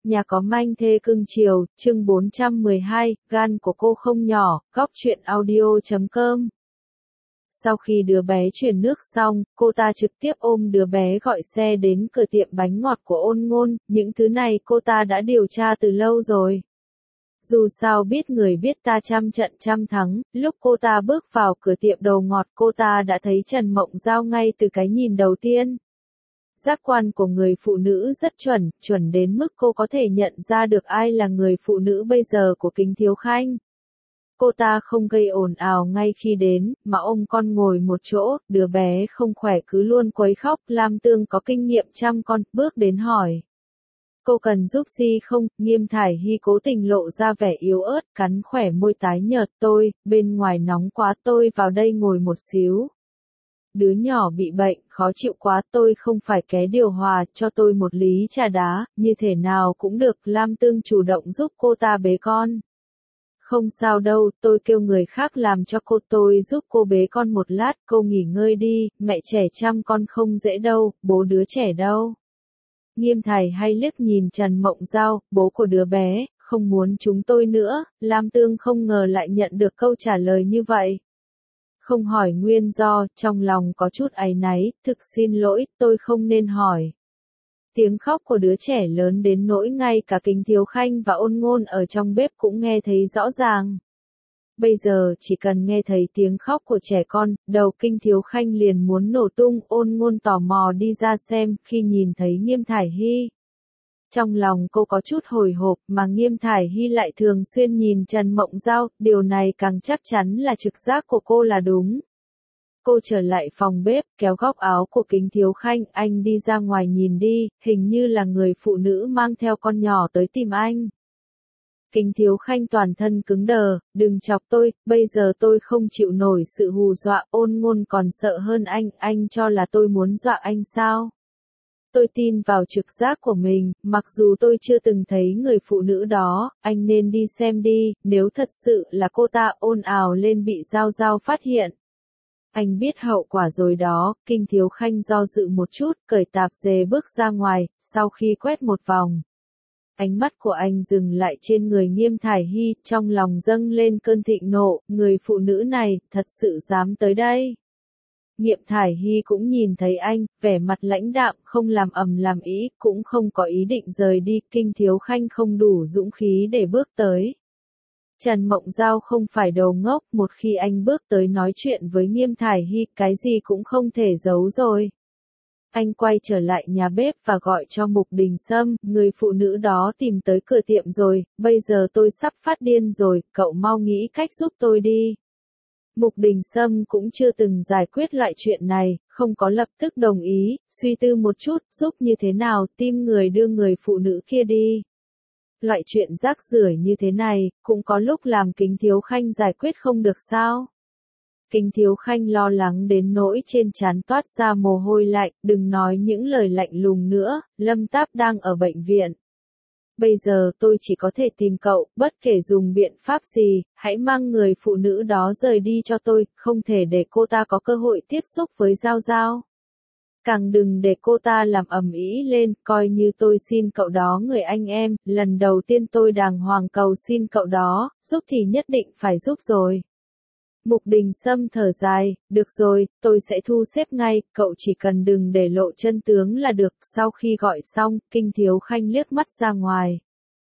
Nhà có manh thê cưng chiều, chương 412, gan của cô không nhỏ, góc truyện audio.com. Sau khi đứa bé chuyển nước xong, cô ta trực tiếp ôm đứa bé gọi xe đến cửa tiệm bánh ngọt của Ôn Ngôn, những thứ này cô ta đã điều tra từ lâu rồi. Dù sao biết người biết ta trăm trận trăm thắng, lúc cô ta bước vào cửa tiệm đồ ngọt cô ta đã thấy Trần Mộng Giao ngay từ cái nhìn đầu tiên. Giác quan của người phụ nữ rất chuẩn đến mức cô có thể nhận ra được ai là người phụ nữ bây giờ của Kính Thiếu Khanh. Cô ta không gây ồn ào ngay khi đến, mà ôm con ngồi một chỗ, đứa bé không khỏe cứ luôn quấy khóc, Lam Tương có kinh nghiệm chăm con, bước đến hỏi. Cô cần giúp gì không? Nghiêm Thải Hy cố tình lộ ra vẻ yếu ớt, cắn khỏe môi tái nhợt, bên ngoài nóng quá, tôi vào đây ngồi một xíu. Đứa nhỏ bị bệnh, khó chịu quá, tôi không phải ké điều hòa, cho tôi một lý trà đá, như thể nào cũng được, Lam Tương chủ động giúp cô ta bế con. Không sao đâu, tôi kêu người khác làm cho cô, tôi giúp cô bế con một lát, cô nghỉ ngơi đi, mẹ trẻ chăm con không dễ đâu, bố đứa trẻ đâu. Nghiêm Thải hay liếc nhìn Trần Mộng Giao, bố của đứa bé, không muốn chúng tôi nữa, Lam Tương không ngờ lại nhận được câu trả lời như vậy. Không hỏi nguyên do, trong lòng có chút áy náy, thực xin lỗi, tôi không nên hỏi. Tiếng khóc của đứa trẻ lớn đến nỗi ngay cả Kính Thiếu Khanh và Ôn Ngôn ở trong bếp cũng nghe thấy rõ ràng. Bây giờ chỉ cần nghe thấy tiếng khóc của trẻ con, đầu Kính Thiếu Khanh liền muốn nổ tung, Ôn Ngôn tò mò đi ra xem, khi nhìn thấy Nghiêm Thải Hy. Trong lòng cô có chút hồi hộp, mà Nghiêm Thải Hy lại thường xuyên nhìn Trần Mộng Giao, điều này càng chắc chắn là trực giác của cô là đúng. Cô trở lại phòng bếp, kéo góc áo của Kính Thiếu Khanh, anh đi ra ngoài nhìn đi, hình như là người phụ nữ mang theo con nhỏ tới tìm anh. Kính Thiếu Khanh toàn thân cứng đờ, đừng chọc tôi, bây giờ tôi không chịu nổi sự hù dọa, Ôn Ngôn còn sợ hơn anh cho là tôi muốn dọa anh sao? Tôi tin vào trực giác của mình, mặc dù tôi chưa từng thấy người phụ nữ đó, anh nên đi xem đi, nếu thật sự là cô ta ồn ào lên bị Giao Giao phát hiện. Anh biết hậu quả rồi đó, Kính Thiếu Khanh do dự một chút, cởi tạp dề bước ra ngoài, sau khi quét một vòng. Ánh mắt của anh dừng lại trên người Nghiêm Thải Hy, trong lòng dâng lên cơn thịnh nộ, người phụ nữ này, thật sự dám tới đây. Nghiêm Thải Hy cũng nhìn thấy anh, vẻ mặt lãnh đạm, không làm ầm làm ý, cũng không có ý định rời đi, Kính Thiếu Khanh không đủ dũng khí để bước tới. Trần Mộng Giao không phải đầu ngốc, một khi anh bước tới nói chuyện với Nghiêm Thải Hy, cái gì cũng không thể giấu rồi. Anh quay trở lại nhà bếp và gọi cho Mục Đình Sâm, người phụ nữ đó tìm tới cửa tiệm rồi, bây giờ tôi sắp phát điên rồi, cậu mau nghĩ cách giúp tôi đi. Mục Đình Sâm cũng chưa từng giải quyết loại chuyện này, không có lập tức đồng ý, suy tư một chút, giúp như thế nào, tìm người đưa người phụ nữ kia đi. Loại chuyện rác rưởi như thế này, cũng có lúc làm Kính Thiếu Khanh giải quyết không được sao? Kính Thiếu Khanh lo lắng đến nỗi trên trán toát ra mồ hôi lạnh, đừng nói những lời lạnh lùng nữa, Lâm Táp đang ở bệnh viện. Bây giờ tôi chỉ có thể tìm cậu, bất kể dùng biện pháp gì, hãy mang người phụ nữ đó rời đi cho tôi, không thể để cô ta có cơ hội tiếp xúc với Giao Giao. Càng đừng để cô ta làm ầm ĩ lên, coi như tôi xin cậu đó người anh em, lần đầu tiên tôi đàng hoàng cầu xin cậu đó, giúp thì nhất định phải giúp rồi. Mục Đình Sâm thở dài, được rồi, tôi sẽ thu xếp ngay, cậu chỉ cần đừng để lộ chân tướng là được, sau khi gọi xong, Kính Thiếu Khanh liếc mắt ra ngoài.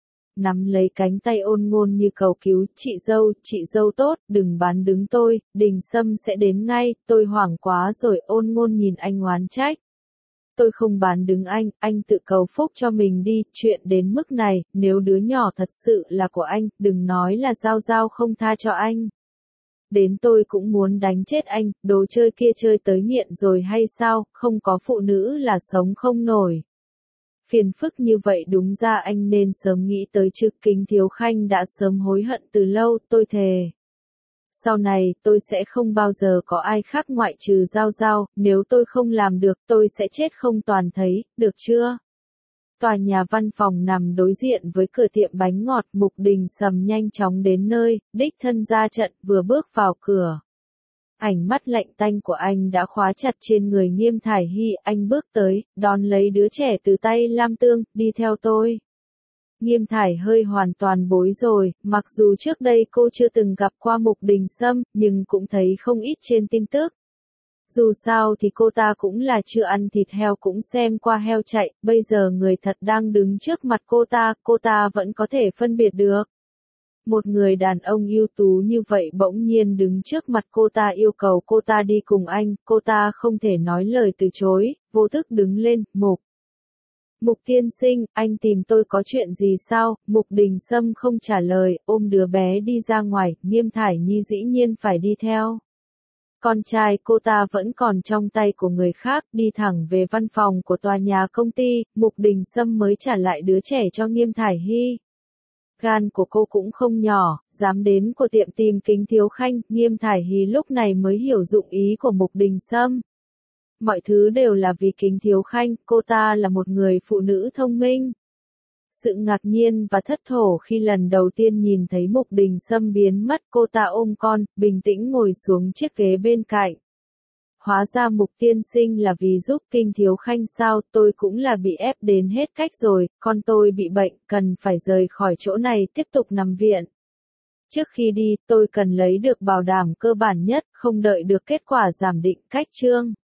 Nắm lấy cánh tay Ôn Ngôn như cầu cứu, chị dâu tốt, đừng bán đứng tôi, Đình Sâm sẽ đến ngay, tôi hoảng quá rồi, Ôn Ngôn nhìn anh oán trách. Tôi không bán đứng anh tự cầu phúc cho mình đi, chuyện đến mức này, nếu đứa nhỏ thật sự là của anh, đừng nói là Giao Giao không tha cho anh. Đến tôi cũng muốn đánh chết anh, đồ chơi kia chơi tới nghiện rồi hay sao, không có phụ nữ là sống không nổi. Phiền phức như vậy đúng ra anh nên sớm nghĩ tới chứ, Kính Thiếu Khanh đã sớm hối hận từ lâu, tôi thề. Sau này tôi sẽ không bao giờ có ai khác ngoại trừ Giao Giao, nếu tôi không làm được tôi sẽ chết không toàn thấy, được chưa? Tòa nhà văn phòng nằm đối diện với cửa tiệm bánh ngọt, Mục Đình Sâm nhanh chóng đến nơi, đích thân ra trận, vừa bước vào cửa. Ánh mắt lạnh tanh của anh đã khóa chặt trên người Nghiêm Thải Hy, anh bước tới, đón lấy đứa trẻ từ tay Lam Tương, đi theo tôi. Nghiêm Thải hơi hoàn toàn bối rồi, mặc dù trước đây cô chưa từng gặp qua Mục Đình Sâm, nhưng cũng thấy không ít trên tin tức. Dù sao thì cô ta cũng là chưa ăn thịt heo cũng xem qua heo chạy, bây giờ người thật đang đứng trước mặt cô ta vẫn có thể phân biệt được. Một người đàn ông ưu tú như vậy bỗng nhiên đứng trước mặt cô ta yêu cầu cô ta đi cùng anh, cô ta không thể nói lời từ chối, vô thức đứng lên, Mục tiên sinh, anh tìm tôi có chuyện gì sao? Mục Đình Sâm không trả lời, ôm đứa bé đi ra ngoài, Nghiêm Thải Nhi dĩ nhiên phải đi theo. Con trai cô ta vẫn còn trong tay của người khác, đi thẳng về văn phòng của tòa nhà công ty, Mục Đình Sâm mới trả lại đứa trẻ cho Nghiêm Thải Hy. Gan của cô cũng không nhỏ, dám đến của tiệm tìm Kính Thiếu Khanh, Nghiêm Thải Hy lúc này mới hiểu dụng ý của Mục Đình Sâm. Mọi thứ đều là vì Kính Thiếu Khanh, cô ta là một người phụ nữ thông minh. Sự ngạc nhiên và thất thổ khi lần đầu tiên nhìn thấy Mục Đình Sâm biến mất, cô ta ôm con, bình tĩnh ngồi xuống chiếc ghế bên cạnh. Hóa ra Mục tiên sinh là vì giúp Kính Thiếu Khanh sao, tôi cũng là bị ép đến hết cách rồi, con tôi bị bệnh, cần phải rời khỏi chỗ này tiếp tục nằm viện. Trước khi đi, tôi cần lấy được bảo đảm cơ bản nhất, không đợi được kết quả giảm định cách chương.